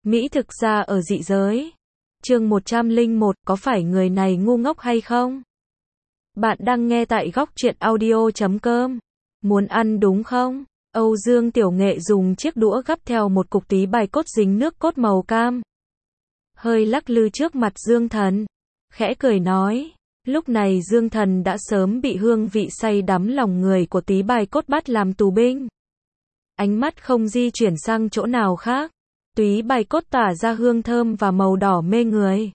Mỹ thực ra ở dị giới. Chương 101, có phải người này ngu ngốc hay không? Bạn đang nghe tại góc truyện audio.com. Muốn ăn đúng không? Âu Dương Tiểu Nghệ dùng chiếc đũa gắp theo một cục tí bài cốt dính nước cốt màu cam. Hơi lắc lư trước mặt Dương Thần. Khẽ cười nói. Lúc này Dương Thần đã sớm bị hương vị say đắm lòng người của tí bài cốt bắt làm tù binh. Ánh mắt không di chuyển sang chỗ nào khác. Túy bài cốt tỏa ra hương thơm và màu đỏ mê người.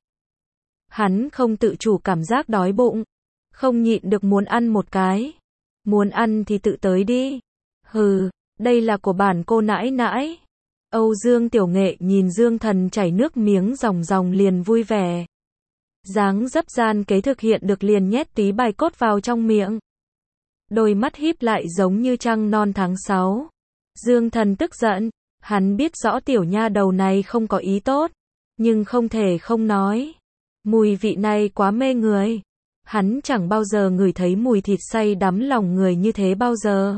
Hắn không tự chủ cảm giác đói bụng. Không nhịn được muốn ăn một cái. Muốn ăn thì tự tới đi. Hừ, đây là của bản cô nãi nãi. Âu Dương Tiểu Nghệ nhìn Dương Thần chảy nước miếng ròng ròng liền vui vẻ. Dáng dấp gian kế thực hiện được liền nhét tí bài cốt vào trong miệng. Đôi mắt híp lại giống như trăng non tháng 6. Dương Thần tức giận. Hắn biết rõ tiểu nha đầu này không có ý tốt, nhưng không thể không nói. Mùi vị này quá mê người. Hắn chẳng bao giờ ngửi thấy mùi thịt say đắm lòng người như thế bao giờ.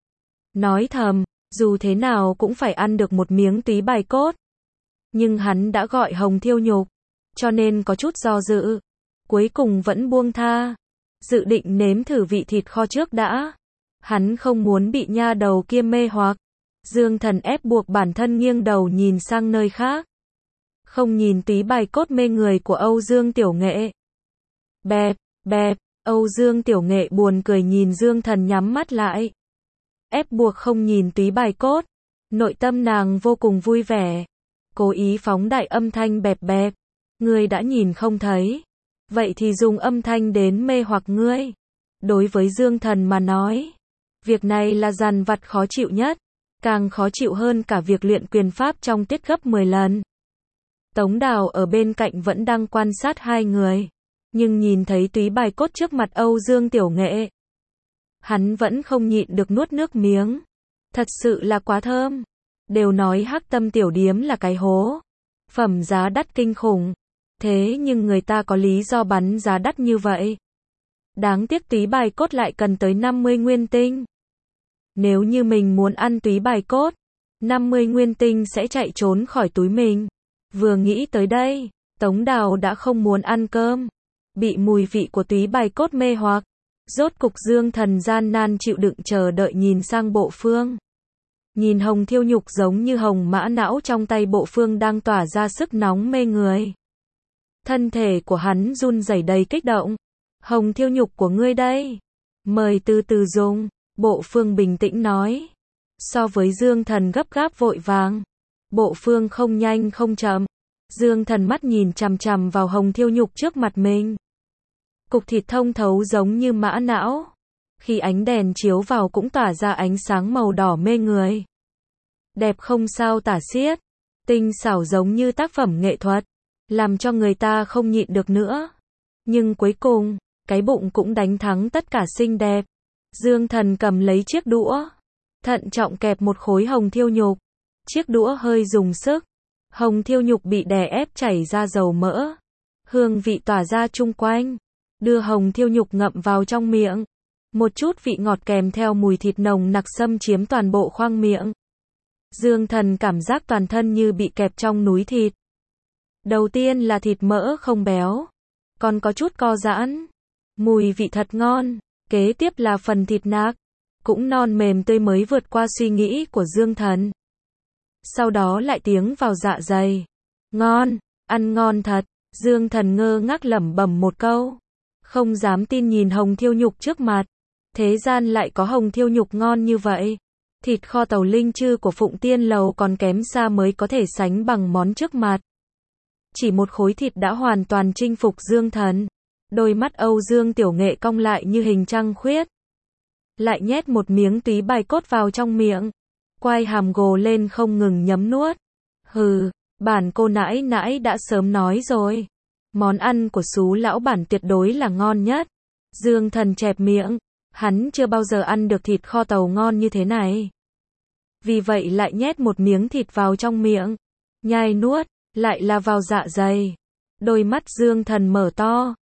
Nói thầm, dù thế nào cũng phải ăn được một miếng túy bài cốt. Nhưng hắn đã gọi Hồng Thiêu Nhục, cho nên có chút do dự. Cuối cùng vẫn buông tha. Dự định nếm thử vị thịt kho trước đã. Hắn không muốn bị nha đầu kia mê hoặc. Dương Thần ép buộc bản thân nghiêng đầu nhìn sang nơi khác. Không nhìn tí bài cốt mê người của Âu Dương Tiểu Nghệ. Bẹp, bẹp, Âu Dương Tiểu Nghệ buồn cười nhìn Dương Thần nhắm mắt lại. Ép buộc không nhìn tí bài cốt. Nội tâm nàng vô cùng vui vẻ. Cố ý phóng đại âm thanh bẹp bẹp. Ngươi đã nhìn không thấy. Vậy thì dùng âm thanh đến mê hoặc ngươi. Đối với Dương Thần mà nói, việc này là dằn vặt khó chịu nhất. Càng khó chịu hơn cả việc luyện quyền pháp trong tiết gấp 10 lần. Tống Đào ở bên cạnh vẫn đang quan sát hai người. Nhưng nhìn thấy túy bài cốt trước mặt Âu Dương Tiểu Nghệ. Hắn vẫn không nhịn được nuốt nước miếng. Thật sự là quá thơm. Đều nói Hắc Tâm tiểu điếm là cái hố. Phẩm giá đắt kinh khủng. Thế nhưng người ta có lý do bắn giá đắt như vậy. Đáng tiếc túy bài cốt lại cần tới 50 nguyên tinh. Nếu như mình muốn ăn túy bài cốt, 50 nguyên tinh sẽ chạy trốn khỏi túi mình. Vừa nghĩ tới đây, Tống Đào đã không muốn ăn cơm. Bị mùi vị của túy bài cốt mê hoặc. Rốt cục Dương Thần gian nan chịu đựng chờ đợi nhìn sang Bộ Phương. Nhìn Hồng Thiêu Nhục giống như hồng mã não trong tay Bộ Phương đang tỏa ra sức nóng mê người. Thân thể của hắn run rẩy đầy kích động. Hồng Thiêu Nhục của ngươi đây. Mời từ từ dùng. Bộ Phương bình tĩnh nói. So với Dương Thần gấp gáp vội vàng. Bộ Phương không nhanh không chậm. Dương Thần mắt nhìn chằm chằm vào Hồng Thiêu Nhục trước mặt mình. Cục thịt thông thấu giống như mã não. Khi ánh đèn chiếu vào cũng tỏa ra ánh sáng màu đỏ mê người. Đẹp không sao tả xiết. Tinh xảo giống như tác phẩm nghệ thuật. Làm cho người ta không nhịn được nữa. Nhưng cuối cùng, cái bụng cũng đánh thắng tất cả xinh đẹp. Dương Thần cầm lấy chiếc đũa. Thận trọng kẹp một khối hồng thiêu nhục. Chiếc đũa hơi dùng sức. Hồng thiêu nhục bị đè ép chảy ra dầu mỡ. Hương vị tỏa ra chung quanh. Đưa hồng thiêu nhục ngậm vào trong miệng. Một chút vị ngọt kèm theo mùi thịt nồng nặc xâm chiếm toàn bộ khoang miệng. Dương Thần cảm giác toàn thân như bị kẹp trong núi thịt. Đầu tiên là thịt mỡ không béo. Còn có chút co giãn. Mùi vị thật ngon. Kế tiếp là phần thịt nạc. Cũng non mềm tươi mới vượt qua suy nghĩ của Dương Thần. Sau đó lại tiếng vào dạ dày. Ngon, ăn ngon thật. Dương Thần ngơ ngác lẩm bẩm một câu. Không dám tin nhìn Hồng Thiêu Nhục trước mặt. Thế gian lại có Hồng Thiêu Nhục ngon như vậy. Thịt kho tàu linh chư của Phụng Tiên Lầu còn kém xa mới có thể sánh bằng món trước mặt. Chỉ một khối thịt đã hoàn toàn chinh phục Dương Thần. Đôi mắt Âu Dương Tiểu Nghệ cong lại như hình trăng khuyết. Lại nhét một miếng túy bài cốt vào trong miệng. Quai hàm gồ lên không ngừng nhấm nuốt. Hừ, bản cô nãi nãi đã sớm nói rồi. Món ăn của Sú lão bản tuyệt đối là ngon nhất. Dương Thần chẹp miệng. Hắn chưa bao giờ ăn được thịt kho tàu ngon như thế này. Vì vậy lại nhét một miếng thịt vào trong miệng. Nhai nuốt, lại là vào dạ dày. Đôi mắt Dương Thần mở to.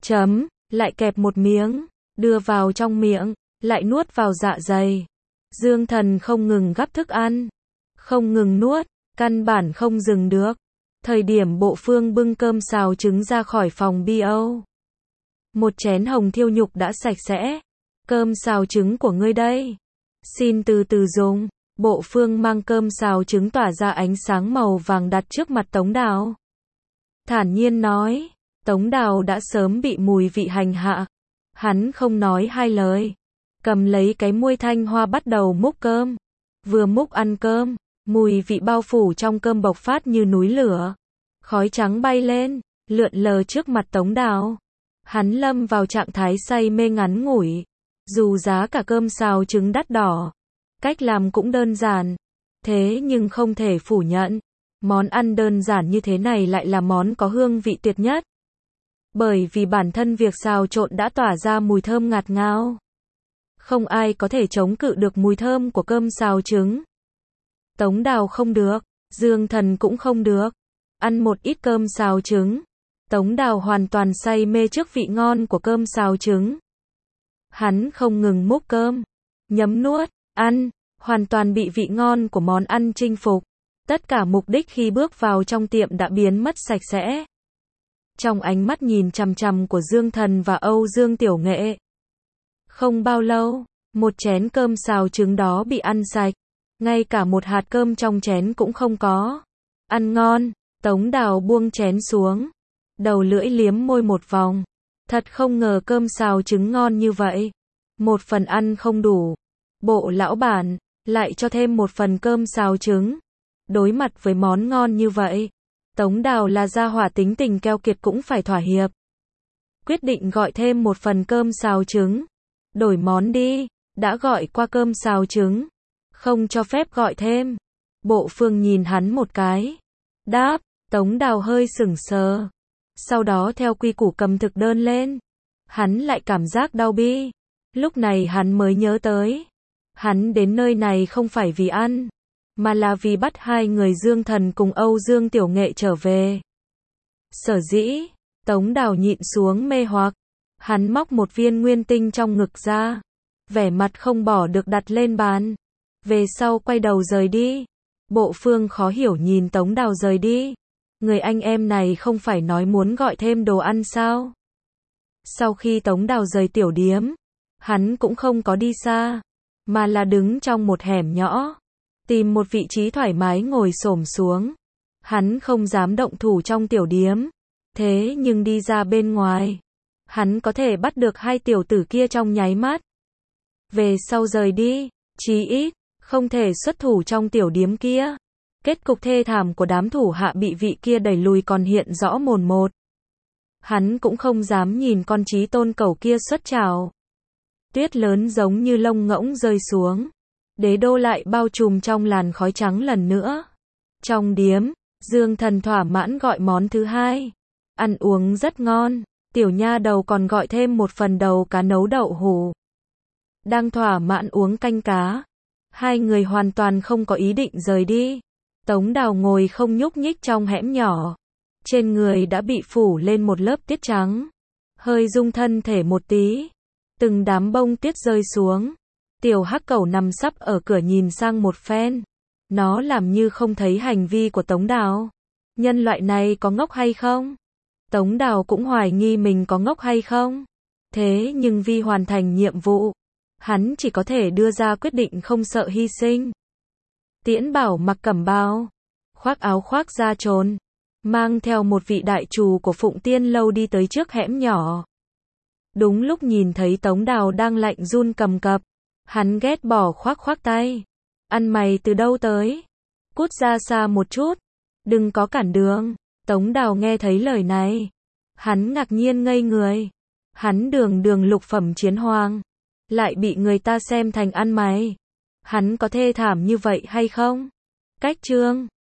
Lại kẹp một miếng. Đưa vào trong miệng. Lại nuốt vào dạ dày. Dương Thần không ngừng gắp thức ăn. Không ngừng nuốt. Căn bản không dừng được. Thời điểm Bộ Phương bưng cơm xào trứng ra khỏi phòng BO. Một chén hồng thiêu nhục đã sạch sẽ. Cơm xào trứng của ngươi đây. Xin từ từ dùng. Bộ Phương mang cơm xào trứng tỏa ra ánh sáng màu vàng đặt trước mặt Tống Đào. Thản nhiên nói. Tống Đào đã sớm bị mùi vị hành hạ. Hắn không nói hai lời. Cầm lấy cái muôi thanh hoa bắt đầu múc cơm. Vừa múc ăn cơm, mùi vị bao phủ trong cơm bộc phát như núi lửa. Khói trắng bay lên, lượn lờ trước mặt Tống Đào. Hắn lâm vào trạng thái say mê ngắn ngủi. Dù giá cả cơm xào trứng đắt đỏ, cách làm cũng đơn giản. Thế nhưng không thể phủ nhận, món ăn đơn giản như thế này lại là món có hương vị tuyệt nhất. Bởi vì bản thân việc xào trộn đã tỏa ra mùi thơm ngạt ngào. Không ai có thể chống cự được mùi thơm của cơm xào trứng. Tống Đào không được, Dương Thần cũng không được. Ăn một ít cơm xào trứng. Tống Đào hoàn toàn say mê trước vị ngon của cơm xào trứng. Hắn không ngừng múc cơm, nhấm nuốt, ăn, hoàn toàn bị vị ngon của món ăn chinh phục. Tất cả mục đích khi bước vào trong tiệm đã biến mất sạch sẽ. Trong ánh mắt nhìn chằm chằm của Dương Thần và Âu Dương Tiểu Nghệ. Không bao lâu, một chén cơm xào trứng đó bị ăn sạch. Ngay cả một hạt cơm trong chén cũng không có. Ăn ngon, Tống Đào buông chén xuống. Đầu lưỡi liếm môi một vòng. Thật không ngờ cơm xào trứng ngon như vậy. Một phần ăn không đủ. Bộ lão bản, lại cho thêm một phần cơm xào trứng. Đối mặt với món ngon như vậy, Tống Đào là gia hỏa tính tình keo kiệt cũng phải thỏa hiệp. Quyết định gọi thêm một phần cơm xào trứng. Đổi món đi, đã gọi qua cơm xào trứng. Không cho phép gọi thêm. Bộ Phương nhìn hắn một cái. Đáp, Tống Đào hơi sững sờ. Sau đó theo quy củ cầm thực đơn lên. Hắn lại cảm giác đau bi. Lúc này hắn mới nhớ tới. Hắn đến nơi này không phải vì ăn, mà là vì bắt hai người Dương Thần cùng Âu Dương Tiểu Nghệ trở về. Sở dĩ, Tống Đào nhịn xuống mê hoặc. Hắn móc một viên nguyên tinh trong ngực ra. Vẻ mặt không bỏ được đặt lên bàn. Về sau quay đầu rời đi. Bộ Phương khó hiểu nhìn Tống Đào rời đi. Người anh em này không phải nói muốn gọi thêm đồ ăn sao? Sau khi Tống Đào rời tiểu điếm, hắn cũng không có đi xa, mà là đứng trong một hẻm nhỏ, tìm một vị trí thoải mái ngồi xổm xuống. Hắn không dám động thủ trong tiểu điếm, thế nhưng đi ra bên ngoài, hắn có thể bắt được hai tiểu tử kia trong nháy mắt. Về sau rời đi, chí ít, không thể xuất thủ trong tiểu điếm kia. Kết cục thê thảm của đám thủ hạ bị vị kia đẩy lùi còn hiện rõ mồn một. Hắn cũng không dám nhìn con Chí Tôn Cẩu kia xuất trảo. Tuyết lớn giống như lông ngỗng rơi xuống. Đế đô lại bao trùm trong làn khói trắng lần nữa. Trong điếm, Dương Thần thỏa mãn gọi món thứ hai. Ăn uống rất ngon. Tiểu nha đầu còn gọi thêm một phần đầu cá nấu đậu hũ. Đang thỏa mãn uống canh cá. Hai người hoàn toàn không có ý định rời đi. Tống Đào ngồi không nhúc nhích trong hẻm nhỏ. Trên người đã bị phủ lên một lớp tiết trắng. Hơi rung thân thể một tí. Từng đám bông tuyết rơi xuống. Tiểu hắc cẩu nằm sấp ở cửa nhìn sang một phen. Nó làm như không thấy hành vi của Tống Đào. Nhân loại này có ngốc hay không? Tống Đào cũng hoài nghi mình có ngốc hay không. Thế nhưng vì hoàn thành nhiệm vụ, hắn chỉ có thể đưa ra quyết định không sợ hy sinh. Tiễn Bảo mặc cẩm bào, khoác áo khoác da trồn, mang theo một vị đại trù của Phụng Tiên Lâu đi tới trước hẻm nhỏ. Đúng lúc nhìn thấy Tống Đào đang lạnh run cầm cập, hắn ghét bỏ khoác tay. Ăn mày từ đâu tới? Cút ra xa một chút, đừng có cản đường. Tống Đào nghe thấy lời này, hắn ngạc nhiên ngây người. Hắn đường lục phẩm chiến hoàng, lại bị người ta xem thành ăn mày. Hắn có thê thảm như vậy hay không? Cách chương